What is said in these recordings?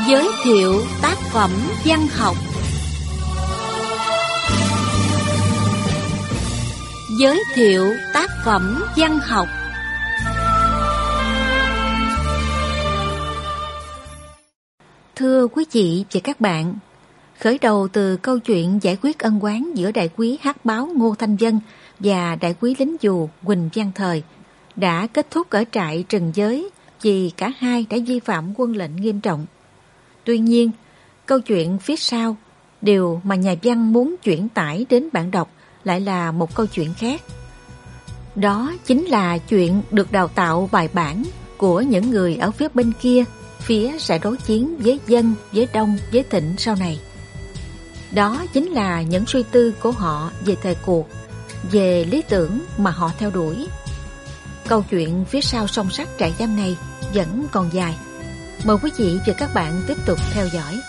Giới thiệu tác phẩm văn học. Giới thiệu tác phẩm văn học. Thưa quý vị và các bạn, khởi đầu từ câu chuyện giải quyết ân oán giữa đại úy hát báo Ngô Thanh Vân và đại úy lính dù Huỳnh Văn Thời đã kết thúc ở trại Trần Giới vì cả hai đã vi phạm quân lệnh nghiêm trọng. Tuy nhiên, câu chuyện phía sau, điều mà nhà văn muốn chuyển tải đến bạn đọc lại là một câu chuyện khác. Đó chính là chuyện được đào tạo bài bản của những người ở phía bên kia, phía sẽ đối chiến với Dân, với Đông, với Thịnh sau này. Đó chính là những suy tư của họ về thời cuộc, về lý tưởng mà họ theo đuổi. Câu chuyện phía sau song sắt trại giam này vẫn còn dài. Mời quý vị và các bạn tiếp tục theo dõi.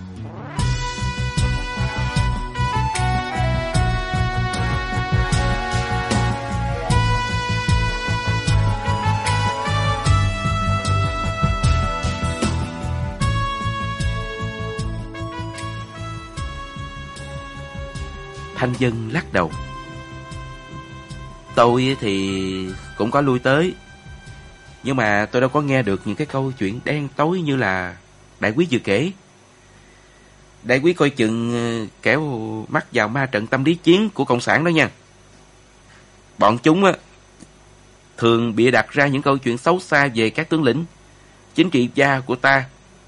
Thanh Vân lắc đầu. Tôi thì cũng có lui tới, nhưng mà tôi đâu có nghe được những cái câu chuyện đen tối như là đại quý vừa kể. Đại quý coi chừng kẻo mắc vào ma trận tâm lý chiến của cộng sản đó nha. Bọn chúng thường bịa đặt ra những câu chuyện xấu xa về các tướng lĩnh, chính trị gia của ta,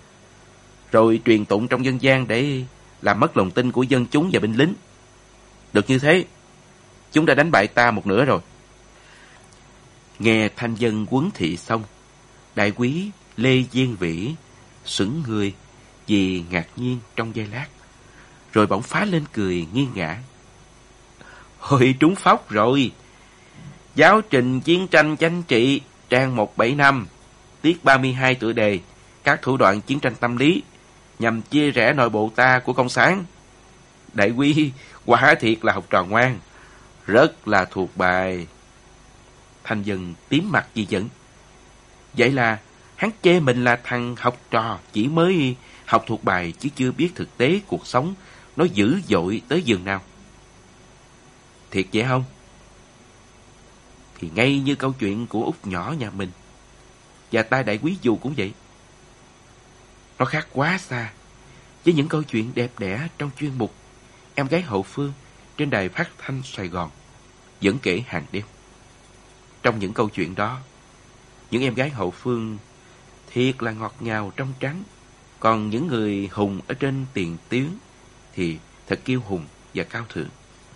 rồi truyền tụng trong dân gian để làm mất lòng tin của dân chúng và binh lính. Được như thế, chúng đã đánh bại ta một nửa rồi. Nghe Thanh Vân huấn thị xong, đại quý Lê Diên Vĩ sững người vì ngạc nhiên trong giây lát, rồi bỗng phá lên cười nghiêng ngã. Ôi trúng phóc rồi! Giáo trình chiến tranh chính trị trang 175, tiết 32 tựa đề các thủ đoạn chiến tranh tâm lý nhằm chia rẽ nội bộ ta của cộng sản. Đại quý quả thiệt là học trò ngoan, rất là thuộc bài. Thanh Vân tím mặt vì giận. Vậy là hắn chê mình là thằng học trò chỉ mới học thuộc bài chứ chưa biết thực tế cuộc sống nó dữ dội tới giường nào. Thiệt vậy không? Thì ngay như câu chuyện của Út nhỏ nhà mình và ta đại quý dù cũng vậy. Nó khác quá xa với những câu chuyện đẹp đẽ trong chuyên mục Em gái hậu phương trên đài phát thanh Sài Gòn vẫn kể hàng đêm. Trong những câu chuyện đó, những em gái hậu phương thiệt là ngọt ngào trong trắng, còn những người hùng ở trên tiền tuyến thì thật kiêu hùng và cao thượng.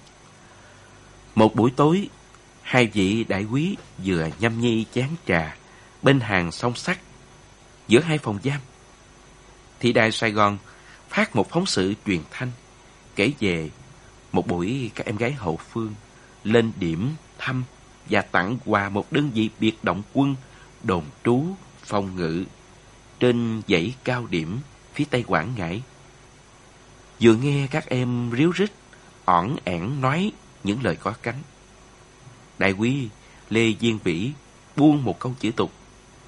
Một buổi tối, hai vị đại quý vừa nhâm nhi chén trà bên hàng song sắt giữa hai phòng giam, thì đài Sài Gòn phát một phóng sự truyền thanh kể về một buổi các em gái hậu phương lên điểm thăm và tặng quà một đơn vị biệt động quân đồn trú phòng ngự trên dãy cao điểm phía tây Quảng Ngãi. Vừa nghe các em ríu rít ỏn ẻn nói những lời có cánh, đại quý Lê Diên Vĩ buông một câu chửi tục.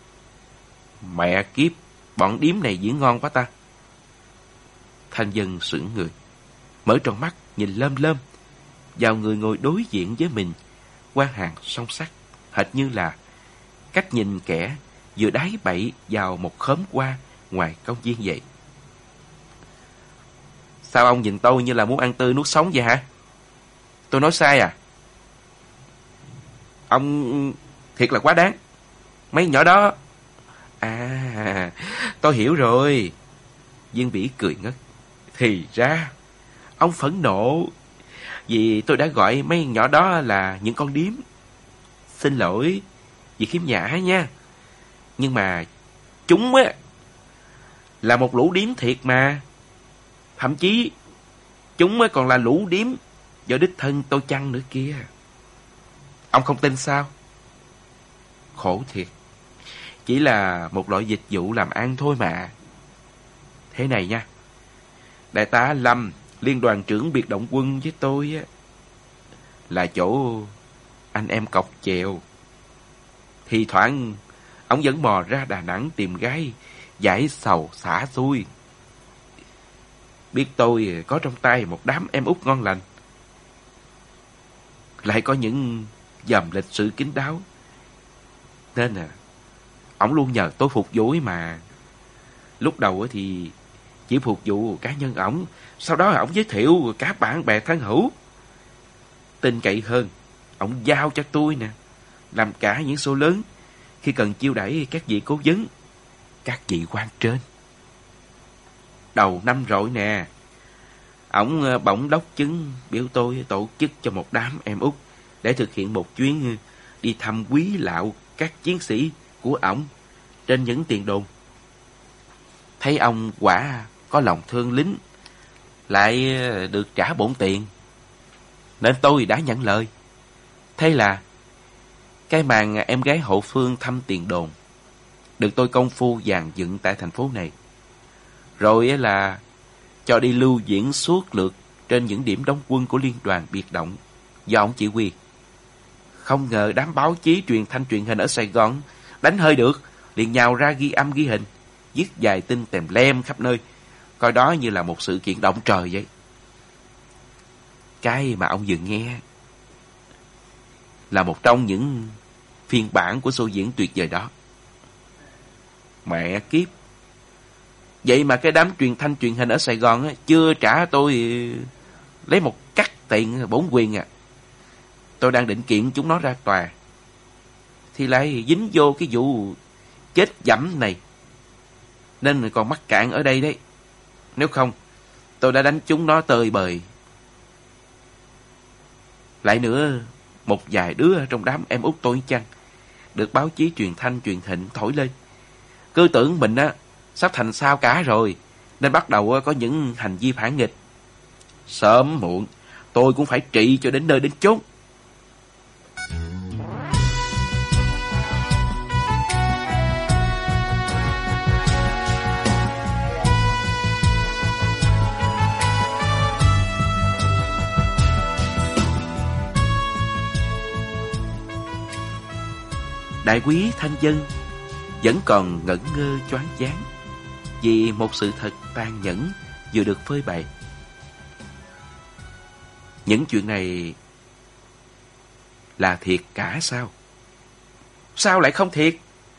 Mẹ kiếp, bọn điếm này diễn ngon quá ta. Thanh Vân sững người, mở tròn mắt nhìn lơm lơm vào người ngồi đối diện với mình qua hàng song sắt, hệt như là cách nhìn kẻ vừa đái bậy vào một khóm hoa ngoài công viên vậy. Sao ông nhìn tôi như là muốn ăn tươi nuốt sống vậy hả? Tôi nói sai à? Ông thiệt là quá đáng. Mấy nhỏ đó... À, tôi hiểu rồi. Diên Vĩ cười ngất. Thì ra ông phẫn nộ vì tôi đã gọi mấy nhỏ đó là những con điếm. Xin lỗi vì khiếm nhã nha. Nhưng mà chúng á là một lũ điếm thiệt mà. Thậm chí chúng mới còn là lũ điếm do đích thân tôi chăn nữa kia. Ông không tin sao? Khổ thiệt. Chỉ là một loại dịch vụ làm ăn thôi mà. Thế này nha, đại tá Lâm, liên đoàn trưởng biệt động quân với tôi á, là chỗ anh em cọc chèo. Thì thoảng ông vẫn mò ra Đà Nẵng tìm gái giải sầu xả xui. biết tôi có trong tay một đám em út ngon lành, lại có những dầm lịch sự kín đáo, nên ổng luôn nhờ tôi phục vụ ấy mà. Lúc đầu thì chỉ phục vụ cá nhân ổng, sau đó ổng giới thiệu cả bạn bè thân hữu. Tin cậy hơn, ổng giao cho tôi nè, làm cả những show lớn khi cần chiêu đãi các vị cố vấn, các vị quan trên. Đầu năm rồi nè, ổng bỗng đốc chứng biểu tôi tổ chức cho một đám em út để thực hiện một chuyến đi thăm quý lạo các chiến sĩ của ổng trên những tiền đồn. Thấy ông quả có lòng thương lính, lại được trả bổn tiền, nên tôi đã nhận lời. Thế là cái màn em gái hậu phương thăm tiền đồn được tôi công phu dàn dựng tại thành phố này. Rồi là cho đi lưu diễn suốt lượt trên những điểm đóng quân của liên đoàn biệt động do ông chỉ huy. Không ngờ đám báo chí truyền thanh truyền hình ở Sài Gòn đánh hơi được, liền nhào ra ghi âm ghi hình, viết vài tin tèm lem khắp nơi, coi đó như là một sự kiện động trời vậy. Cái mà ông vừa nghe là một trong những phiên bản của show diễn tuyệt vời đó. Mẹ kiếp! Vậy mà cái đám truyền thanh truyền hình ở Sài Gòn chưa trả tôi lấy một cắt tiền bổn quyền à. Tôi đang định kiện chúng nó ra tòa, thì lại dính vô cái vụ chết dẫm này, nên còn mắc cạn ở đây đấy. Nếu không, tôi đã đánh chúng nó tơi bời. Lại nữa, một vài đứa trong đám em út tôi chăng được báo chí truyền thanh truyền hình thổi lên, cứ tưởng mình sắp thành sao cả rồi, nên bắt đầu có những hành vi phản nghịch. Sớm muộn tôi cũng phải trị cho đến nơi đến chốn. Đại quý Thanh Dân vẫn còn ngẩn ngơ choáng váng vì một sự thật tàn nhẫn vừa được phơi bày. Những chuyện này là thiệt cả sao? Sao lại không thiệt?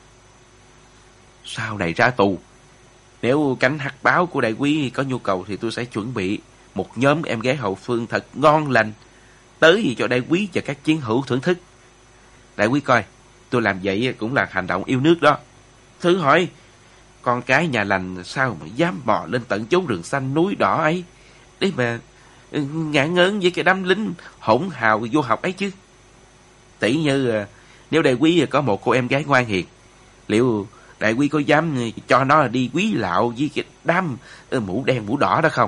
Sau này ra tù, nếu cánh hắc báo của đại quý có nhu cầu thì tôi sẽ chuẩn bị một nhóm em gái hậu phương thật ngon lành tới cho đại quý và các chiến hữu thưởng thức. Đại quý coi, tôi làm vậy cũng là hành động yêu nước đó. Thử hỏi, con cái nhà lành sao mà dám bò lên tận chốn rừng xanh núi đỏ ấy để mà ngạn ngớn với cái đám lính hỗn hào vô học ấy chứ. Tỷ như nếu đại quý có một cô em gái ngoan hiền, liệu đại quý có dám cho nó đi quý lạo với cái đám mũ đen mũ đỏ đó không?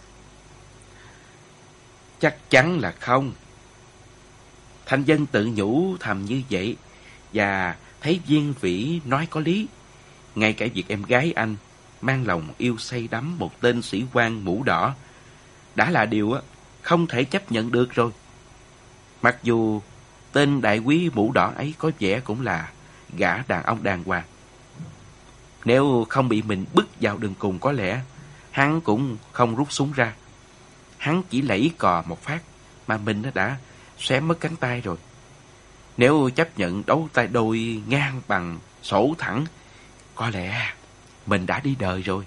Chắc chắn là không. Thanh Dân tự nhủ thầm như vậy, và thấy Viên Vĩ nói có lý. Ngay cả việc em gái anh mang lòng yêu say đắm một tên sĩ quan mũ đỏ đã là điều không thể chấp nhận được rồi. Mặc dù tên đại quý mũ đỏ ấy có vẻ cũng là gã đàn ông đàng hoàng. Nếu không bị mình bức vào đường cùng, có lẽ hắn cũng không rút súng ra. Hắn chỉ lẫy cò một phát mà mình đã xé mất cánh tay rồi. Nếu chấp nhận đấu tay đôi ngang bằng sổ thẳng, có lẽ mình đã đi đời rồi.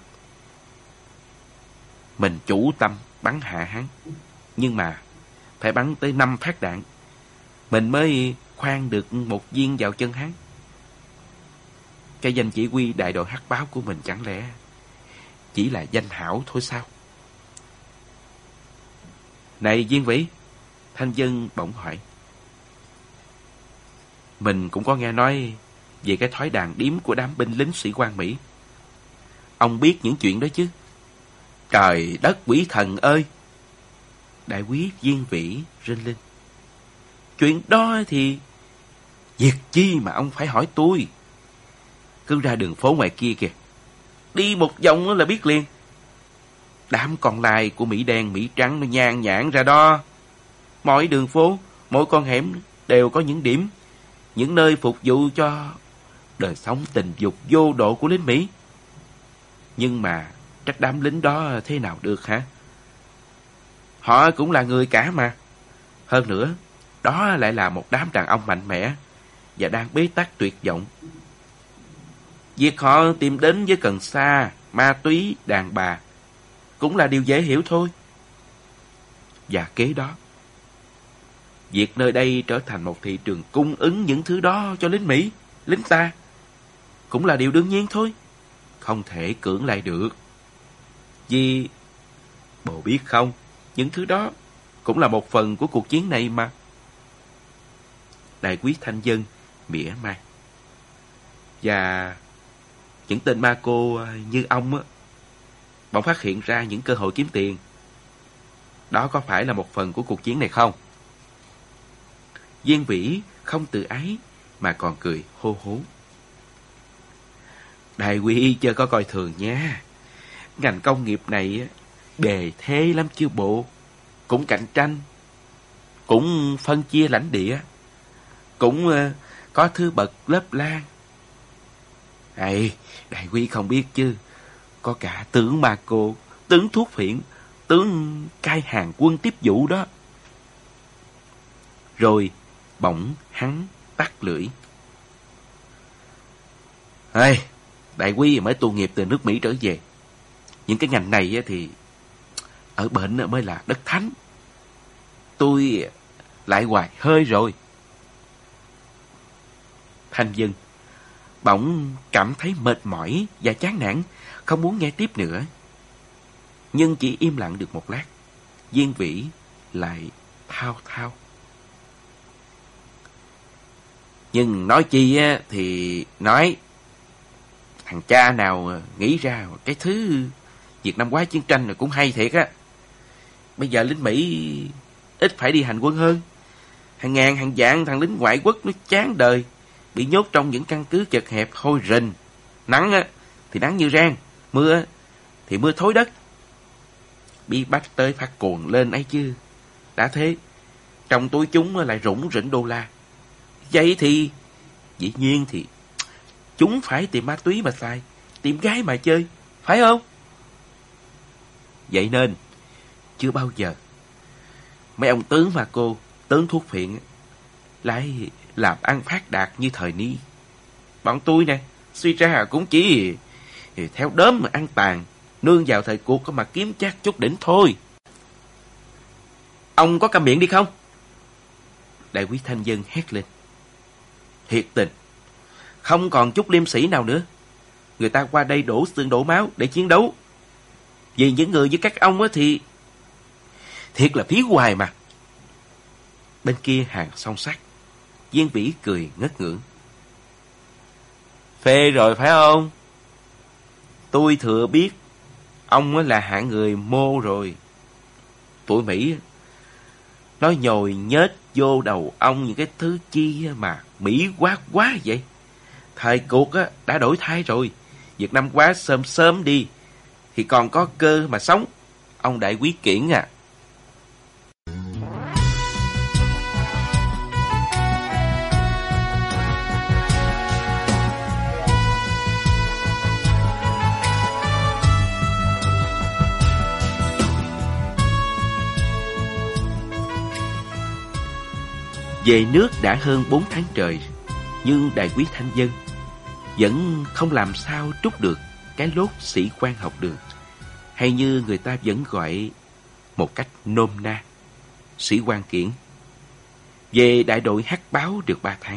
Mình chủ tâm bắn hạ hắn, nhưng mà phải bắn tới 5 phát đạn mình mới khoan được một viên vào chân hắn. Cái danh chỉ huy đại đội hắc báo của mình chẳng lẽ chỉ là danh hảo thôi sao? Này Viên Vĩ, Thanh Dân bỗng hỏi. Mình cũng có nghe nói về cái thói đàn điếm của đám binh lính sĩ quan Mỹ. Ông biết những chuyện đó chứ? Trời đất quỷ thần ơi! Đại quý Viên Vĩ rên lên. Chuyện đó thì việc chi mà ông phải hỏi tôi? Cứ ra đường phố ngoài kia kìa, đi một vòng là biết liền. Đám con lai của Mỹ đen Mỹ trắng nó nhan nhản ra đó. Mỗi đường phố, mỗi con hẻm đều có những điểm, những nơi phục vụ cho đời sống tình dục vô độ của lính Mỹ. Nhưng mà trách đám lính đó thế nào được hả? Họ cũng là người cả mà. Hơn nữa, đó lại là một đám đàn ông mạnh mẽ và đang bế tắc tuyệt vọng. Việc họ tìm đến với cần sa, ma túy, đàn bà cũng là điều dễ hiểu thôi. Và kế đó, việc nơi đây trở thành một thị trường cung ứng những thứ đó cho lính Mỹ, lính ta cũng là điều đương nhiên thôi. Không thể cưỡng lại được. Vì bộ biết không, những thứ đó cũng là một phần của cuộc chiến này mà. Đại quý Thanh Dân mỉa mai. Và những tên ma cô như ông á, bỗng phát hiện ra những cơ hội kiếm tiền. Đó có phải là một phần của cuộc chiến này không? Viên Vĩ không tự ái mà còn cười hô hố. Đại quý chưa có coi thường nha. Ngành công nghiệp này bề thế lắm chứ bộ. Cũng cạnh tranh, cũng phân chia lãnh địa, cũng có thứ bậc lớp lang. Đại quý không biết chứ, có cả tướng ma cô, tướng thuốc phiện, tướng cai hàng quân tiếp vụ đó. Rồi bỗng hắn tắt lưỡi. Đại quý mới tu nghiệp từ nước Mỹ trở về. Những cái ngành này thì ở bển mới là đất thánh. Tôi lại hoài hơi rồi. Thanh Dân bỗng cảm thấy mệt mỏi và chán nản, không muốn nghe tiếp nữa. Nhưng chỉ im lặng được một lát, Viên Vĩ lại thao thao. Nhưng nói chi thì nói, thằng cha nào nghĩ ra cái thứ Việt Nam quá chiến tranh này cũng hay thiệt á. Bây giờ lính Mỹ ít phải đi hành quân hơn. Hàng ngàn hàng vạn thằng lính ngoại quốc nó chán đời, bị nhốt trong những căn cứ chật hẹp hôi rình. Nắng thì nắng như rang, mưa thì mưa thối đất. Bí bách tới phát cuồng lên ấy chứ. Đã thế, trong túi chúng lại rủng rỉnh đô la. Vậy thì dĩ nhiên thì chúng phải tìm ma túy mà xài, tìm gái mà chơi, phải không? Vậy nên chưa bao giờ mấy ông tướng mà cô, tướng thuốc phiện lại làm ăn phát đạt như thời ni. Bọn tôi nè, suy ra cũng chỉ theo đốm mà ăn tàn, nương vào thời cuộc mà kiếm chác chút đỉnh thôi. Ông có câm miệng đi không? Đại quý Thanh Dân hét lên. Thiệt tình, không còn chút liêm sĩ nào nữa. Người ta qua đây đổ xương đổ máu để chiến đấu. Vì những người như các ông thì thiệt là phí hoài mà. Bên kia hàng song sắt, Viên Vĩ cười ngất ngưỡng. Phê rồi phải không? Tôi thừa biết ông là hạng người mô rồi. Tụi Mỹ nó nhồi nhét vô đầu ông những cái thứ chi mà Mỹ quá vậy. Thời cuộc đã đổi thay rồi. Việt Nam quá sớm đi thì còn có cơ mà sống. Ông đại quý Kiển à. Về nước đã hơn 4 tháng trời, nhưng đại quý Thanh Dân vẫn không làm sao trút được cái lốt sĩ quan học đường, hay như người ta vẫn gọi một cách nôm na, sĩ quan Kiển. Về đại đội hắc báo được 3 tháng,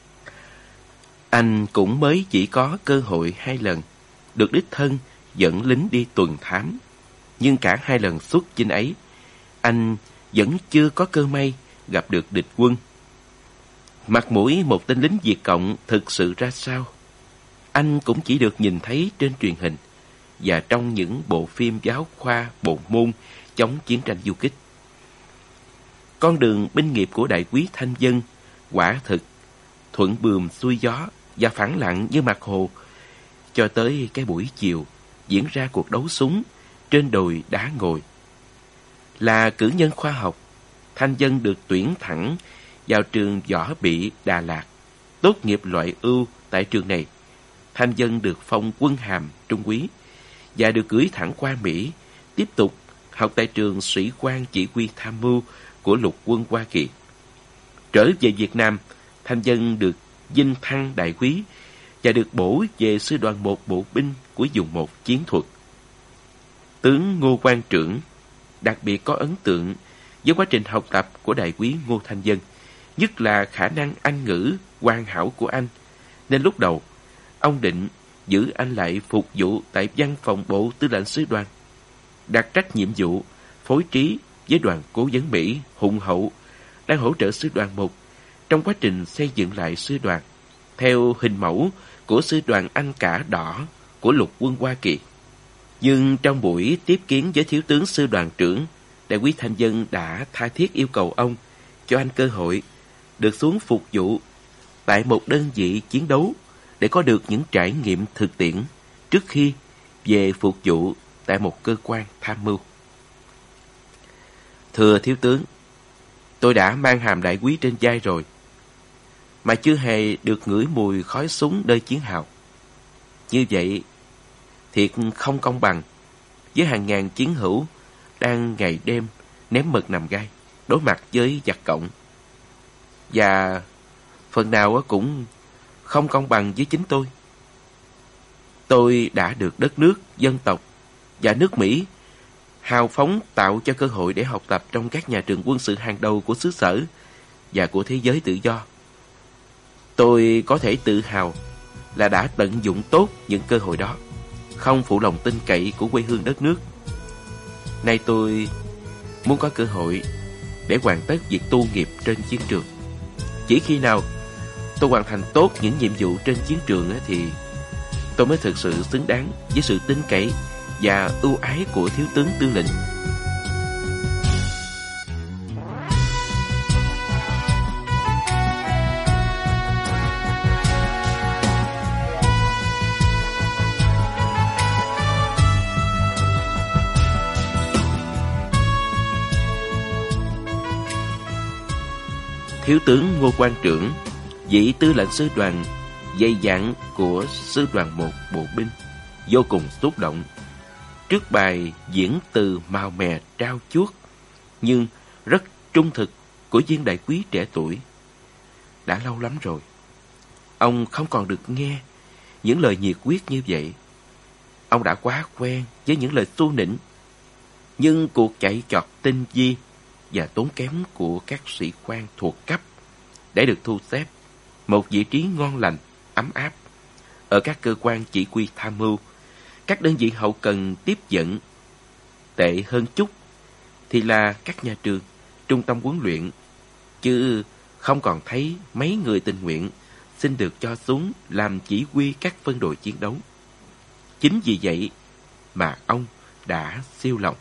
anh cũng mới chỉ có cơ hội 2 lần được đích thân dẫn lính đi tuần thám. Nhưng cả 2 lần xuất chinh ấy, anh vẫn chưa có cơ may gặp được địch quân. Mặt mũi một tên lính Việt Cộng thực sự ra sao, anh cũng chỉ được nhìn thấy trên truyền hình và trong những bộ phim giáo khoa bộ môn chống chiến tranh du kích. Con đường binh nghiệp của đại quý Thanh Dân quả thực thuận buồm xuôi gió và phẳng lặng như mặt hồ, cho tới cái buổi chiều diễn ra cuộc đấu súng trên đồi đá ngồi. Là cử nhân khoa học, Thanh Dân được tuyển thẳng vào trường võ bị Đà Lạt. Tốt nghiệp loại ưu tại trường này, Thanh Dân được phong quân hàm trung úy và được gửi thẳng qua Mỹ, tiếp tục học tại trường sĩ quan chỉ huy tham mưu của lục quân Hoa Kỳ. Trở về Việt Nam, Thanh Vân được vinh thăng đại úy và được bổ về sư đoàn 1 bộ binh của vùng 1 chiến thuật. Tướng Ngô Quang Trưởng đặc biệt có ấn tượng với quá trình học tập của đại úy Ngô Thanh Vân, nhất là khả năng Anh ngữ hoàn hảo của anh, nên lúc đầu ông định giữ anh lại phục vụ tại văn phòng bộ tư lệnh sư đoàn, đặt trách nhiệm vụ phối trí với đoàn cố vấn Mỹ hùng hậu đang hỗ trợ sư đoàn 1 trong quá trình xây dựng lại sư đoàn theo hình mẫu của sư đoàn Anh Cả Đỏ của lục quân Hoa Kỳ. Nhưng trong buổi tiếp kiến với thiếu tướng sư đoàn trưởng, đại úy Thanh Vân đã tha thiết yêu cầu ông cho anh cơ hội được xuống phục vụ tại một đơn vị chiến đấu để có được những trải nghiệm thực tiễn trước khi về phục vụ tại một cơ quan tham mưu. Thưa thiếu tướng, tôi đã mang hàm đại úy trên vai rồi, mà chưa hề được ngửi mùi khói súng nơi chiến hào. Như vậy thiệt không công bằng với hàng ngàn chiến hữu đang ngày đêm ném mực nằm gai đối mặt với giặc cộng, và phần nào cũng không công bằng với chính tôi. Tôi đã được đất nước, dân tộc và nước Mỹ hào phóng tạo cho cơ hội để học tập trong các nhà trường quân sự hàng đầu của xứ sở và của thế giới tự do. Tôi có thể tự hào là đã tận dụng tốt những cơ hội đó, không phụ lòng tin cậy của quê hương đất nước. Nay tôi muốn có cơ hội để hoàn tất việc tu nghiệp trên chiến trường. Chỉ khi nào tôi hoàn thành tốt những nhiệm vụ trên chiến trường thì tôi mới thực sự xứng đáng với sự tin cậy và ưu ái của thiếu tướng tư lệnh. Thiếu tướng Ngô Quang Trưởng, vị tư lệnh sư đoàn dày dặn của sư đoàn 1 bộ binh, vô cùng xúc động trước bài diễn từ màu mè trao chuốt nhưng rất trung thực của viên đại úy trẻ tuổi. Đã lâu lắm rồi ông không còn được nghe những lời nhiệt huyết như vậy. Ông đã quá quen với những lời xu nịnh, nhưng cuộc chạy chọt tinh vi và tốn kém của các sĩ quan thuộc cấp để được thu xếp một vị trí ngon lành, ấm áp ở các cơ quan chỉ huy tham mưu, các đơn vị hậu cần tiếp dẫn. Tệ hơn chút thì là các nhà trường, trung tâm huấn luyện, chứ không còn thấy mấy người tình nguyện xin được cho xuống làm chỉ huy các phân đội chiến đấu. Chính vì vậy mà ông đã siêu lòng.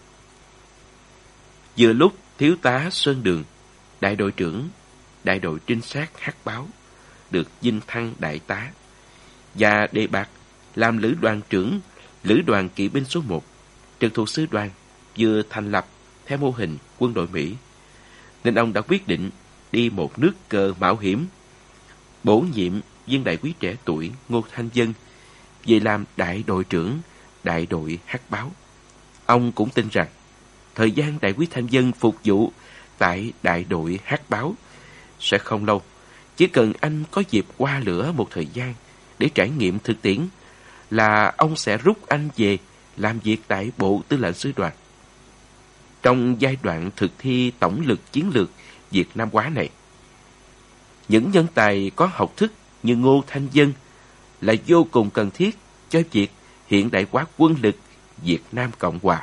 Vừa lúc thiếu tá Sơn Đường, đại đội trưởng đại đội trinh sát Hắc Báo, được vinh thăng đại tá và đề bạt làm lữ đoàn trưởng lữ đoàn kỵ binh số 1 trực thuộc sư đoàn, vừa thành lập theo mô hình quân đội Mỹ, nên ông đã quyết định đi một nước cờ mạo hiểm, bổ nhiệm viên đại úy trẻ tuổi Ngô Thanh Vân về làm đại đội trưởng đại đội Hắc Báo. Ông cũng tin rằng thời gian đại úy Thanh Vân phục vụ tại đại đội Hắc Báo sẽ không lâu. Chỉ cần anh có dịp qua lửa một thời gian để trải nghiệm thực tiễn là ông sẽ rút anh về làm việc tại Bộ Tư lệnh Sư đoàn. Trong giai đoạn thực thi tổng lực chiến lược Việt Nam hóa này, những nhân tài có học thức như Ngô Thanh Vân là vô cùng cần thiết cho việc hiện đại hóa quân lực Việt Nam Cộng Hòa.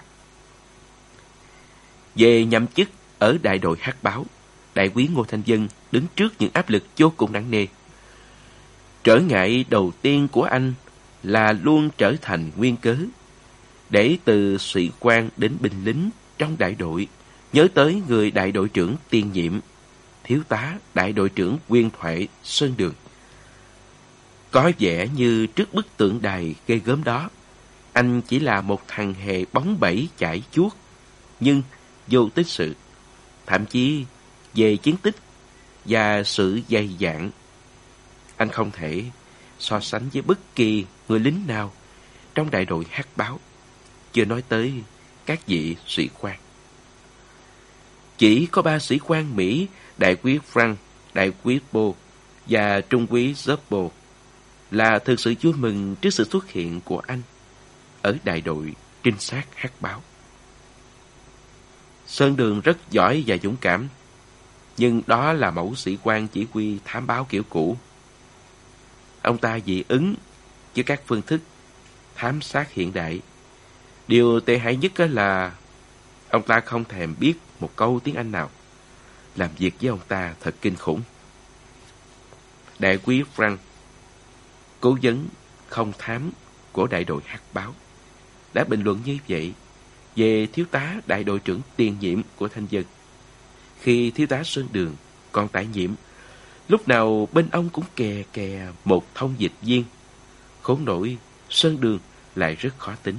Về nhậm chức ở đại đội Hắc Báo, đại úy Ngô Thanh Vân đứng trước những áp lực vô cùng nặng nề. Trở ngại đầu tiên của anh là luôn trở thành nguyên cớ để từ sĩ quan đến binh lính trong đại đội nhớ tới người đại đội trưởng tiền nhiệm, thiếu tá đại đội trưởng Nguyên Thoại Sơn Đường. Có vẻ như trước bức tượng đài ghê gớm đó, anh chỉ là một thằng hề bóng bẩy chải chuốt, nhưng vô tích sự. Thậm chí về chiến tích và sự dày dạn, anh không thể so sánh với bất kỳ người lính nào trong đại đội hắc báo, chưa nói tới các vị sĩ quan. Chỉ có 3 sĩ quan Mỹ, đại quý Frank, đại quý Bo và trung quý Zuppo là thực sự vui mừng trước sự xuất hiện của anh ở đại đội trinh sát hắc báo. Sơn Đường rất giỏi và dũng cảm, nhưng đó là mẫu sĩ quan chỉ huy thám báo kiểu cũ. Ông ta dị ứng với các phương thức thám sát hiện đại. Điều tệ hại nhất là ông ta không thèm biết một câu tiếng Anh nào. Làm việc với ông ta thật kinh khủng. Đại quý Frank, cố vấn không thám của đại đội hắc báo, đã bình luận như vậy về thiếu tá đại đội trưởng tiền nhiệm của Thanh Dân. Khi thiếu tá Sơn Đường còn tại nhiệm, lúc nào bên ông cũng kè kè một thông dịch viên. Khốn nổi, Sơn Đường lại rất khó tính.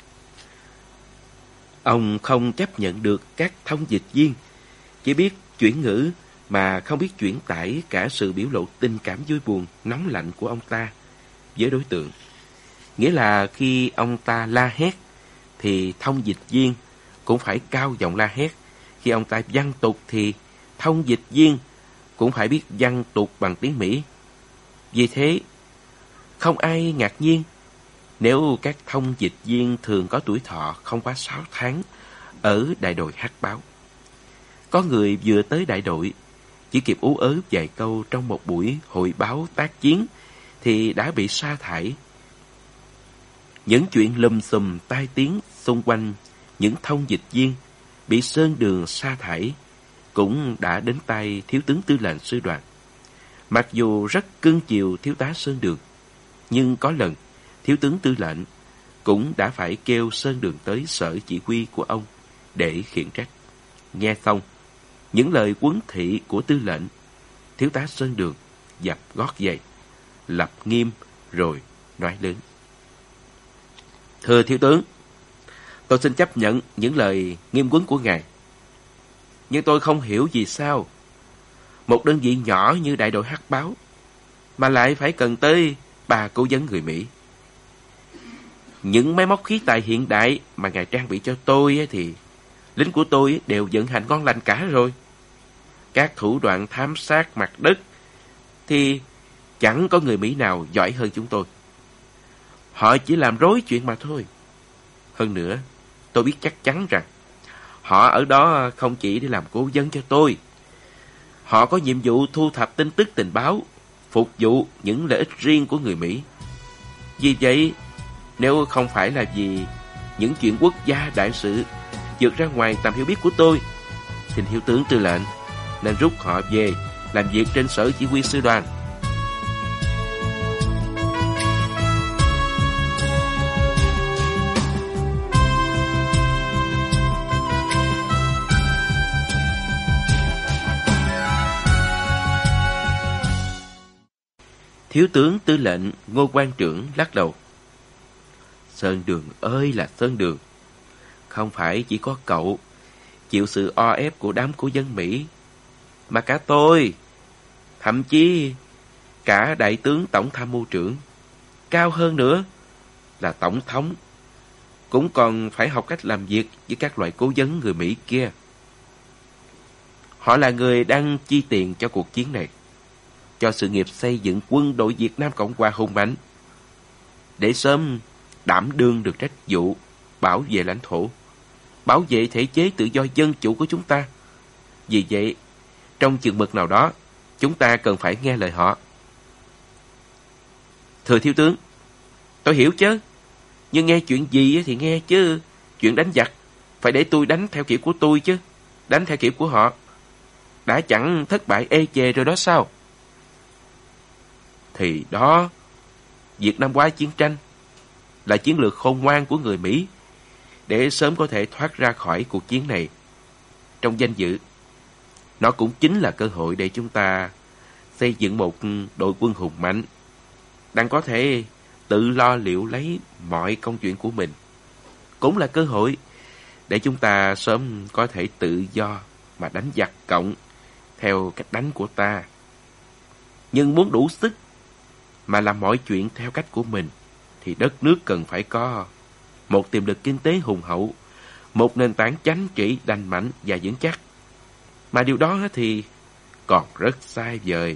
Ông không chấp nhận được các thông dịch viên chỉ biết chuyển ngữ mà không biết chuyển tải cả sự biểu lộ tình cảm vui buồn, nóng lạnh của ông ta với đối tượng. Nghĩa là khi ông ta la hét thì thông dịch viên cũng phải cao giọng la hét. Khi ông ta văn tục thì thông dịch viên cũng phải biết văn tục bằng tiếng Mỹ. Vì thế, không ai ngạc nhiên nếu các thông dịch viên thường có tuổi thọ không quá 6 tháng ở đại đội hắc báo. Có người vừa tới đại đội, chỉ kịp ú ớ vài câu trong một buổi hội báo tác chiến thì đã bị sa thải. Những chuyện lùm xùm tai tiếng xung quanh những thông dịch viên bị Sơn Đường sa thải cũng đã đến tay thiếu tướng tư lệnh sư đoàn. Mặc dù rất cưng chiều thiếu tá Sơn Đường, nhưng có lần thiếu tướng tư lệnh cũng đã phải kêu Sơn Đường tới sở chỉ huy của ông để khiển trách. Nghe xong những lời huấn thị của tư lệnh, thiếu tá Sơn Đường dập gót giày, lập nghiêm rồi nói lớn: "Thưa thiếu tướng, tôi xin chấp nhận những lời nghiêm huấn của ngài. Nhưng tôi không hiểu vì sao một đơn vị nhỏ như đại đội hắc báo mà lại phải cần tới 3 cố vấn người Mỹ. Những máy móc khí tài hiện đại mà ngài trang bị cho tôi thì lính của tôi đều vận hành ngon lành cả rồi. Các thủ đoạn thám sát mặt đất thì chẳng có người Mỹ nào giỏi hơn chúng tôi. Họ chỉ làm rối chuyện mà thôi. Hơn nữa, tôi biết chắc chắn rằng họ ở đó không chỉ để làm cố vấn cho tôi. Họ có nhiệm vụ thu thập tin tức tình báo, phục vụ những lợi ích riêng của người Mỹ. Vì vậy, nếu không phải là vì những chuyện quốc gia đại sự vượt ra ngoài tầm hiểu biết của tôi, thì thiếu tướng tư lệnh nên rút họ về làm việc trên sở chỉ huy sư đoàn." Thiếu tướng tư lệnh Ngô Quang Trưởng lắc đầu: "Sơn Đường ơi là Sơn Đường, không phải chỉ có cậu chịu sự o ép của đám cố vấn Mỹ, mà cả tôi, thậm chí cả đại tướng tổng tham mưu trưởng, cao hơn nữa là tổng thống, cũng còn phải học cách làm việc với các loại cố vấn người Mỹ kia. Họ là người đang chi tiền cho cuộc chiến này, cho sự nghiệp xây dựng quân đội Việt Nam Cộng Hòa hùng mạnh, để sớm đảm đương được trách vụ bảo vệ lãnh thổ, bảo vệ thể chế tự do dân chủ của chúng ta. Vì vậy, trong chừng mực nào đó, chúng ta cần phải nghe lời họ." "Thưa thiếu tướng, tôi hiểu chứ, nhưng nghe chuyện gì thì nghe chứ. Chuyện đánh giặc phải để tôi đánh theo kiểu của tôi chứ, đánh theo kiểu của họ đã chẳng thất bại ê chề rồi đó sao?" "Thì đó, Việt Nam hóa chiến tranh là chiến lược khôn ngoan của người Mỹ để sớm có thể thoát ra khỏi cuộc chiến này. Trong danh dự, nó cũng chính là cơ hội để chúng ta xây dựng một đội quân hùng mạnh, đang có thể tự lo liệu lấy mọi công chuyện của mình. Cũng là cơ hội để chúng ta sớm có thể tự do mà đánh giặc cộng theo cách đánh của ta. Nhưng muốn đủ sức mà làm mọi chuyện theo cách của mình thì đất nước cần phải có một tiềm lực kinh tế hùng hậu, một nền tảng chính trị lành mạnh và vững chắc. Mà điều đó thì còn rất xa vời.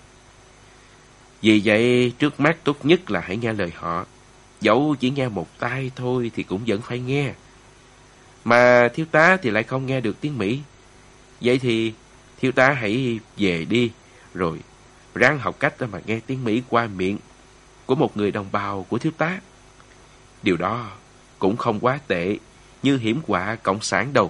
Vì vậy, trước mắt tốt nhất là hãy nghe lời họ. Dẫu chỉ nghe một tai thôi thì cũng vẫn phải nghe. Mà thiếu tá thì lại không nghe được tiếng Mỹ. Vậy thì thiếu tá hãy về đi, rồi ráng học cách mà nghe tiếng Mỹ qua miệng của một người đồng bào của thiếu tá. Điều đó cũng không quá tệ như hiểm họa cộng sản đâu.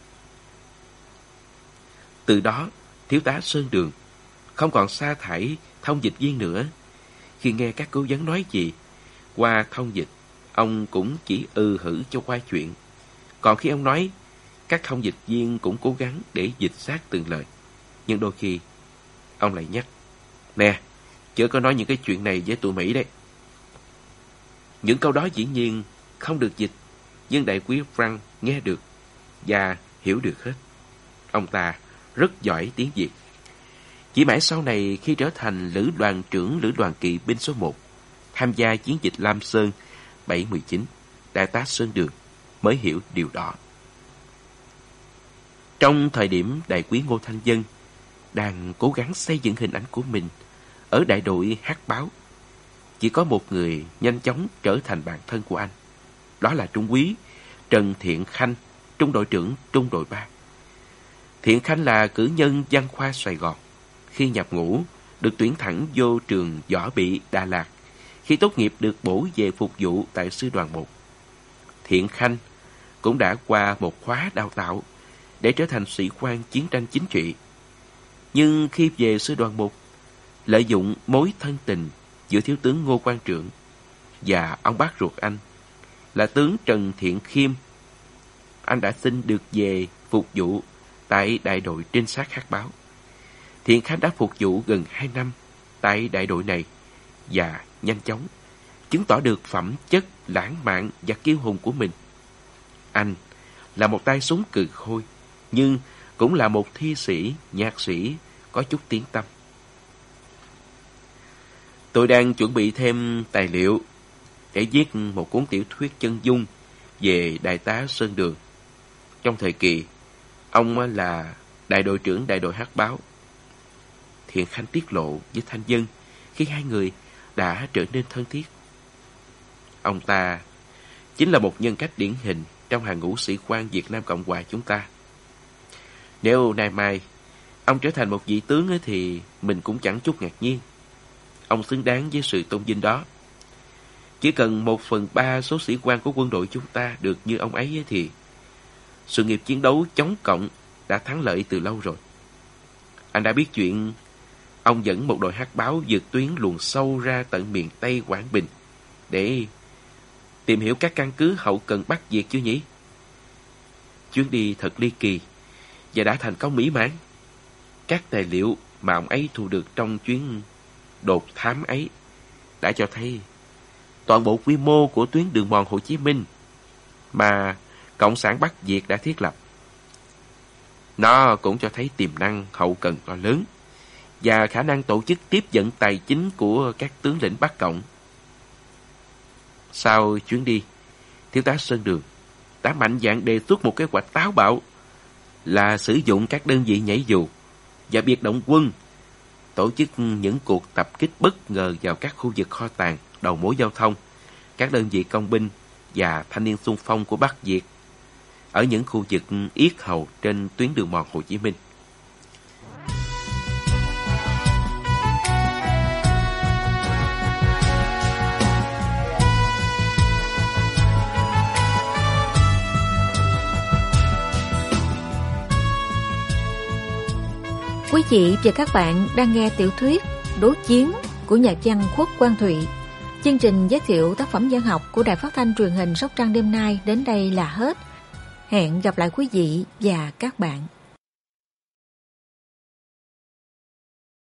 Từ đó, thiếu tá Sơn Đường không còn sa thải thông dịch viên nữa. Khi nghe các cố vấn nói gì qua thông dịch, ông cũng chỉ hử cho qua chuyện. Còn khi ông nói, các thông dịch viên cũng cố gắng để dịch sát từng lời. Nhưng đôi khi, ông lại nhắc, nè, chớ có nói những cái chuyện này với tụi Mỹ đấy. Những câu đó dĩ nhiên không được dịch, nhưng đại quý Frank nghe được và hiểu được hết. Ông ta rất giỏi tiếng Việt. Chỉ mãi sau này khi trở thành lữ đoàn trưởng lữ đoàn kỵ binh số 1, tham gia chiến dịch Lam Sơn 7/19, đại tá Sơn Đường mới hiểu điều đó. Trong thời điểm đại quý Ngô Thanh Vân đang cố gắng xây dựng hình ảnh của mình ở đại đội hát báo, chỉ có một người nhanh chóng trở thành bạn thân của anh. Đó là trung úy Trần Thiện Khanh, trung đội trưởng trung đội 3. Thiện Khanh là cử nhân văn khoa Sài Gòn. Khi nhập ngũ, được tuyển thẳng vô trường Võ Bị Đà Lạt. Khi tốt nghiệp được bổ về phục vụ tại sư đoàn 1. Thiện Khanh cũng đã qua một khóa đào tạo để trở thành sĩ quan chiến tranh chính trị. Nhưng khi về sư đoàn 1, lợi dụng mối thân tình giữa thiếu tướng Ngô Quang Trưởng và ông bác ruột anh là tướng Trần Thiện Khiêm, anh đã xin được về phục vụ tại đại đội trinh sát hát báo. Thiện Khanh đã phục vụ gần 2 năm tại đại đội này và nhanh chóng chứng tỏ được phẩm chất lãng mạn và kiêu hùng của mình. Anh là một tay súng cừ khôi, nhưng cũng là một thi sĩ, nhạc sĩ có chút tiếng tăm. Tôi đang chuẩn bị thêm tài liệu để viết một cuốn tiểu thuyết chân dung về đại tá Sơn Đường. Trong thời kỳ, ông là đại đội trưởng đại đội hát báo. Thiện Khanh tiết lộ với Thanh Vân khi hai người đã trở nên thân thiết. Ông ta chính là một nhân cách điển hình trong hàng ngũ sĩ quan Việt Nam Cộng Hòa chúng ta. Nếu nay mai ông trở thành một vị tướng thì mình cũng chẳng chút ngạc nhiên. Ông xứng đáng với sự tôn vinh đó. Chỉ cần 1/3 số sĩ quan của quân đội chúng ta được như ông ấy thì sự nghiệp chiến đấu chống cộng đã thắng lợi từ lâu rồi. Anh đã biết chuyện ông dẫn một đội hát báo vượt tuyến luồn sâu ra tận miền Tây Quảng Bình để tìm hiểu các căn cứ hậu cần Bắc Việt chưa nhỉ? Chuyến đi thật ly kỳ và đã thành công mỹ mãn. Các tài liệu mà ông ấy thu được trong chuyến đột thám ấy đã cho thấy toàn bộ quy mô của tuyến đường mòn Hồ Chí Minh mà Cộng sản Bắc Việt đã thiết lập. Nó cũng cho thấy tiềm năng hậu cần to lớn và khả năng tổ chức tiếp dẫn tài chính của các tướng lĩnh Bắc Cộng. Sau chuyến đi, thiếu tá Sơn Đường đã mạnh dạn đề xuất một kế hoạch táo bạo là sử dụng các đơn vị nhảy dù và biệt động quân tổ chức những cuộc tập kích bất ngờ vào các khu vực kho tàng, đầu mối giao thông, các đơn vị công binh và thanh niên xung phong của Bắc Việt ở những khu vực yết hầu trên tuyến đường mòn Hồ Chí Minh. Quý vị và các bạn đang nghe tiểu thuyết Đối Chiến của nhà văn Khuất Quang Thụy. Chương trình giới thiệu tác phẩm văn học của Đài Phát thanh Truyền hình Sóc Trăng đêm nay đến đây là hết. Hẹn gặp lại quý vị và các bạn.